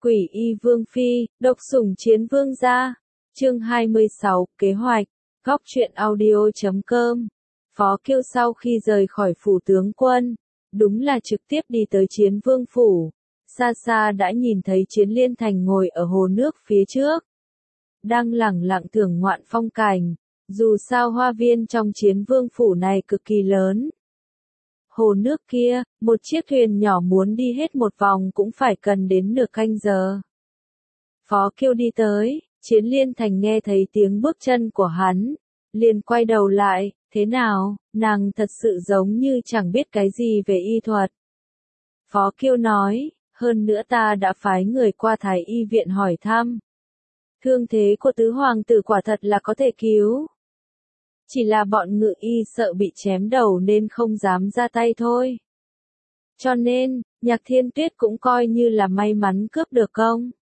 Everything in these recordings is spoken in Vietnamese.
Quỷ y vương phi, độc sủng chiến vương gia. Chương 26, kế hoạch. Góc truyện audio.com. Phó Kiêu sau khi rời khỏi phủ tướng quân, đúng là trực tiếp đi tới chiến vương phủ. Xa xa đã nhìn thấy Chiến Liên Thành ngồi ở hồ nước phía trước, đang lẳng lặng thưởng ngoạn phong cảnh. Dù sao hoa viên trong chiến vương phủ này cực kỳ lớn. Hồ nước kia, một chiếc thuyền nhỏ muốn đi hết một vòng cũng phải cần đến nửa canh giờ. Phó Kiêu đi tới, Chiến Liên Thành nghe thấy tiếng bước chân của hắn, liền quay đầu lại, thế nào, nàng thật sự giống như chẳng biết cái gì về y thuật. Phó Kiêu nói, hơn nữa ta đã phái người qua Thái y viện hỏi thăm. Thương thế của tứ hoàng tử quả thật là có thể cứu. Chỉ là bọn ngự y sợ bị chém đầu nên không dám ra tay thôi. Cho nên, Nhạc Thiên Tuyết cũng coi như là may mắn cướp được công.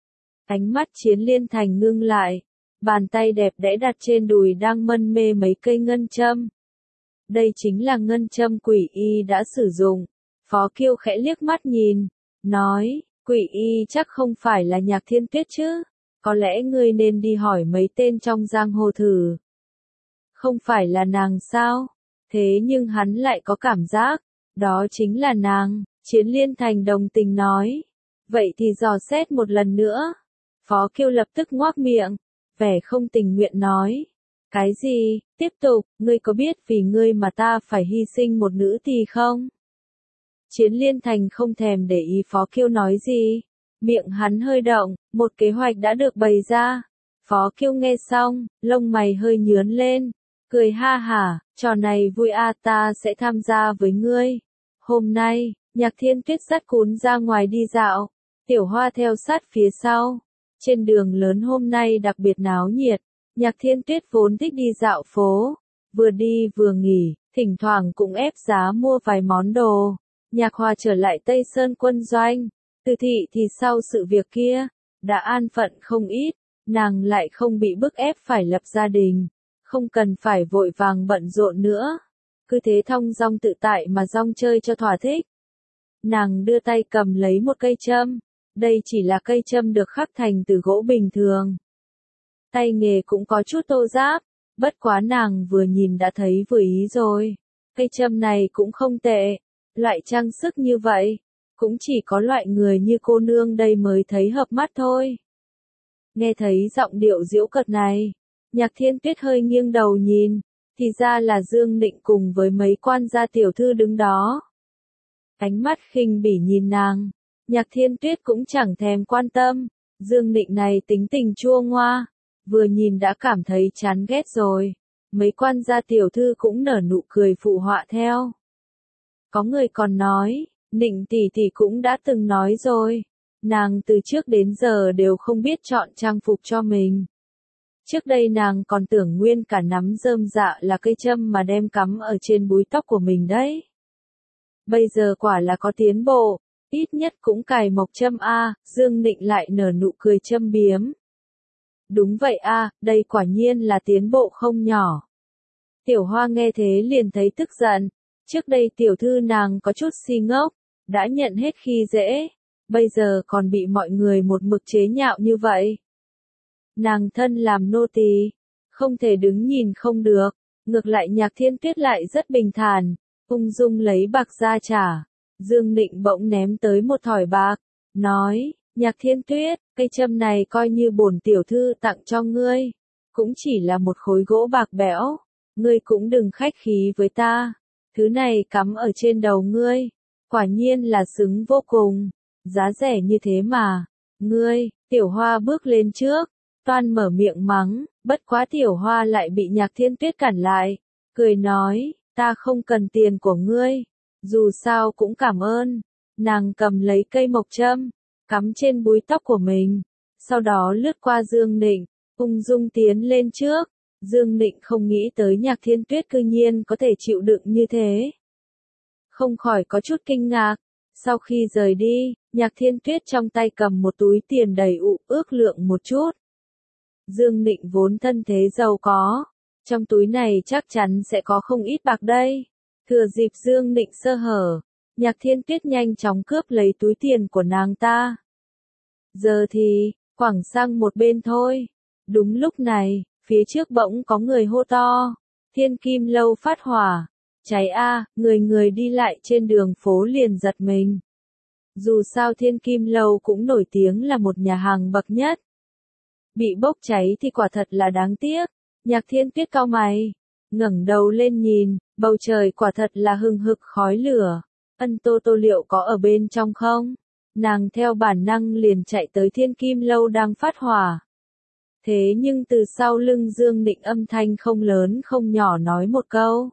Ánh mắt Chiến Liên Thành ngưng lại, bàn tay đẹp đẽ đặt trên đùi đang mân mê mấy cây ngân châm. Đây chính là ngân châm quỷ y đã sử dụng. Phó Kiêu khẽ liếc mắt nhìn, nói, quỷ y chắc không phải là Nhạc Thiên Tuyết chứ, có lẽ ngươi nên đi hỏi mấy tên trong giang hồ thử. Không phải là nàng sao? Thế nhưng hắn lại có cảm giác, đó chính là nàng. Chiến Liên Thành đồng tình nói. Vậy thì dò xét một lần nữa. Phó Kiêu lập tức ngoác miệng, vẻ không tình nguyện nói. Cái gì? Tiếp tục, ngươi có biết vì ngươi mà ta phải hy sinh một nữ tỳ không? Chiến Liên Thành không thèm để ý Phó Kiêu nói gì. Miệng hắn hơi động, một kế hoạch đã được bày ra. Phó Kiêu nghe xong, lông mày hơi nhướn lên. Cười ha hả, trò này vui à, ta sẽ tham gia với ngươi. Hôm nay, Nhạc Thiên Tuyết dắt Cún ra ngoài đi dạo, Tiểu Hoa theo sát phía sau. Trên đường lớn hôm nay đặc biệt náo nhiệt, Nhạc Thiên Tuyết vốn thích đi dạo phố, vừa đi vừa nghỉ, thỉnh thoảng cũng ép giá mua vài món đồ. Nhạc Hoa trở lại Tây Sơn quân doanh, Từ Thị thì sau sự việc kia, đã an phận không ít, nàng lại không bị bức ép phải lập gia đình. Không cần phải vội vàng bận rộn nữa, cứ thế thong dong tự tại mà dong chơi cho thỏa thích. Nàng đưa tay cầm lấy một cây châm, đây chỉ là cây châm được khắc thành từ gỗ bình thường. Tay nghề cũng có chút thô ráp, bất quá nàng vừa nhìn đã thấy vừa ý rồi. Cây châm này cũng không tệ, loại trang sức như vậy, cũng chỉ có loại người như cô nương đây mới thấy hợp mắt thôi. Nghe thấy giọng điệu giễu cợt này, Nhạc Thiên Tuyết hơi nghiêng đầu nhìn, thì ra là Dương Nịnh cùng với mấy quan gia tiểu thư đứng đó. Ánh mắt khinh bỉ nhìn nàng, Nhạc Thiên Tuyết cũng chẳng thèm quan tâm, Dương Nịnh này tính tình chua ngoa, vừa nhìn đã cảm thấy chán ghét rồi. Mấy quan gia tiểu thư cũng nở nụ cười phụ họa theo. Có người còn nói, Nịnh tỷ tỷ cũng đã từng nói rồi, nàng từ trước đến giờ đều không biết chọn trang phục cho mình. Trước đây nàng còn tưởng nguyên cả nắm rơm dạ là cây châm mà đem cắm ở trên búi tóc của mình đấy. Bây giờ quả là có tiến bộ, ít nhất cũng cài mộc châm a. Dương Nịnh lại nở nụ cười châm biếm. Đúng vậy a, đây quả nhiên là tiến bộ không nhỏ. Tiểu Hoa nghe thế liền thấy tức giận, trước đây tiểu thư nàng có chút si ngốc, đã nhận hết khi dễ, bây giờ còn bị mọi người một mực chế nhạo như vậy. Nàng thân làm nô tỳ, không thể đứng nhìn không được, ngược lại Nhạc Thiên Tuyết lại rất bình thản, ung dung lấy bạc ra trả. Dương Nịnh bỗng ném tới một thỏi bạc, nói, Nhạc Thiên Tuyết, cây châm này coi như bổn tiểu thư tặng cho ngươi, cũng chỉ là một khối gỗ bạc bẽo, ngươi cũng đừng khách khí với ta, thứ này cắm ở trên đầu ngươi, quả nhiên là xứng vô cùng, giá rẻ như thế mà, ngươi. Tiểu Hoa bước lên trước, toan mở miệng mắng, bất quá Tiểu Hoa lại bị Nhạc Thiên Tuyết cản lại, cười nói, ta không cần tiền của ngươi, dù sao cũng cảm ơn. Nàng cầm lấy cây mộc châm, cắm trên búi tóc của mình, sau đó lướt qua Dương Nịnh, ung dung tiến lên trước. Dương Nịnh không nghĩ tới Nhạc Thiên Tuyết cư nhiên có thể chịu đựng như thế, không khỏi có chút kinh ngạc. Sau khi rời đi, Nhạc Thiên Tuyết trong tay cầm một túi tiền đầy ước lượng một chút. Dương Nịnh vốn thân thế giàu có, trong túi này chắc chắn sẽ có không ít bạc đây. Thừa dịp Dương Nịnh sơ hở, Nhạc Thiên Tuyết nhanh chóng cướp lấy túi tiền của nàng ta. Giờ thì, quẳng sang một bên thôi. Đúng lúc này, phía trước bỗng có người hô to. Thiên Kim Lâu phát hỏa. Cháy a, người người đi lại trên đường phố liền giật mình. Dù sao Thiên Kim Lâu cũng nổi tiếng là một nhà hàng bậc nhất. Bị bốc cháy thì quả thật là đáng tiếc. Nhạc Thiên Tuyết cau mày, ngẩng đầu lên nhìn, bầu trời quả thật là hừng hực khói lửa. Ân Tô Tô liệu có ở bên trong không? Nàng theo bản năng liền chạy tới Thiên Kim Lâu đang phát hỏa. Thế nhưng từ sau lưng Dương Nịnh âm thanh không lớn không nhỏ nói một câu.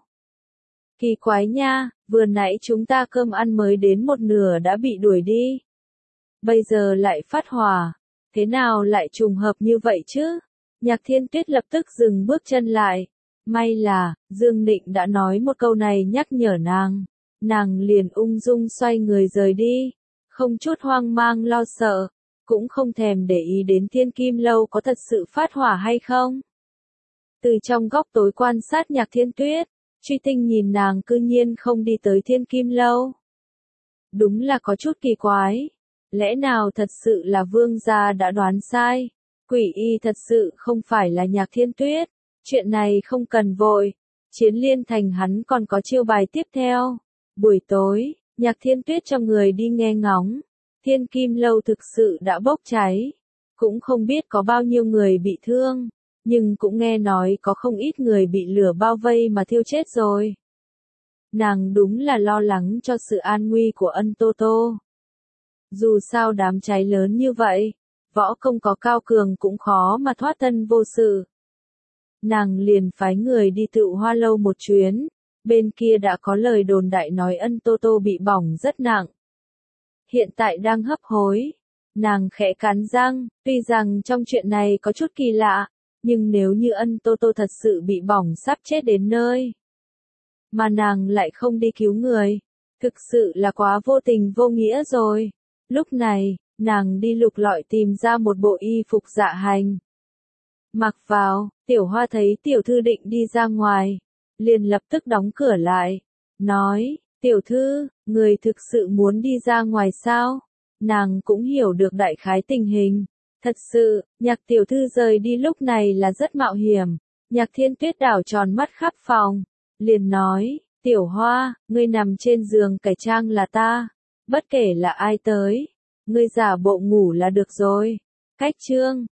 Kỳ quái nha, vừa nãy chúng ta cơm ăn mới đến một nửa đã bị đuổi đi. Bây giờ lại phát hỏa. Thế nào lại trùng hợp như vậy chứ? Nhạc Thiên Tuyết lập tức dừng bước chân lại. May là, Dương Nịnh đã nói một câu này nhắc nhở nàng. Nàng liền ung dung xoay người rời đi. Không chút hoang mang lo sợ. Cũng không thèm để ý đến Thiên Kim Lâu có thật sự phát hỏa hay không. Từ trong góc tối quan sát Nhạc Thiên Tuyết, Truy Tinh nhìn nàng cư nhiên không đi tới Thiên Kim Lâu. Đúng là có chút kỳ quái. Lẽ nào thật sự là vương gia đã đoán sai? Quỷ y thật sự không phải là Nhạc Thiên Tuyết. Chuyện này không cần vội. Chiến Liên Thành hắn còn có chiêu bài tiếp theo. Buổi tối, Nhạc Thiên Tuyết cho người đi nghe ngóng. Thiên Kim Lâu thực sự đã bốc cháy. Cũng không biết có bao nhiêu người bị thương. Nhưng cũng nghe nói có không ít người bị lửa bao vây mà thiêu chết rồi. Nàng đúng là lo lắng cho sự an nguy của Ân Tô Tô. Dù sao đám cháy lớn như vậy, võ công có cao cường cũng khó mà thoát thân vô sự. Nàng liền phái người đi Tựu Hoa Lâu một chuyến, bên kia đã có lời đồn đại nói Ân Tô Tô bị bỏng rất nặng. Hiện tại đang hấp hối, nàng khẽ cắn răng, tuy rằng trong chuyện này có chút kỳ lạ, nhưng nếu như Ân Tô Tô thật sự bị bỏng sắp chết đến nơi, mà nàng lại không đi cứu người, thực sự là quá vô tình vô nghĩa rồi. Lúc này, nàng đi lục lọi tìm ra một bộ y phục dạ hành. Mặc vào, Tiểu Hoa thấy tiểu thư định đi ra ngoài, liền lập tức đóng cửa lại, nói, tiểu thư, người thực sự muốn đi ra ngoài sao? Nàng cũng hiểu được đại khái tình hình. Thật sự, Nhạc tiểu thư rời đi lúc này là rất mạo hiểm. Nhạc Thiên Tuyết đảo tròn mắt khắp phòng, liền nói, Tiểu Hoa, ngươi nằm trên giường cải trang là ta. Bất kể là ai tới, ngươi giả bộ ngủ là được rồi. Cách chương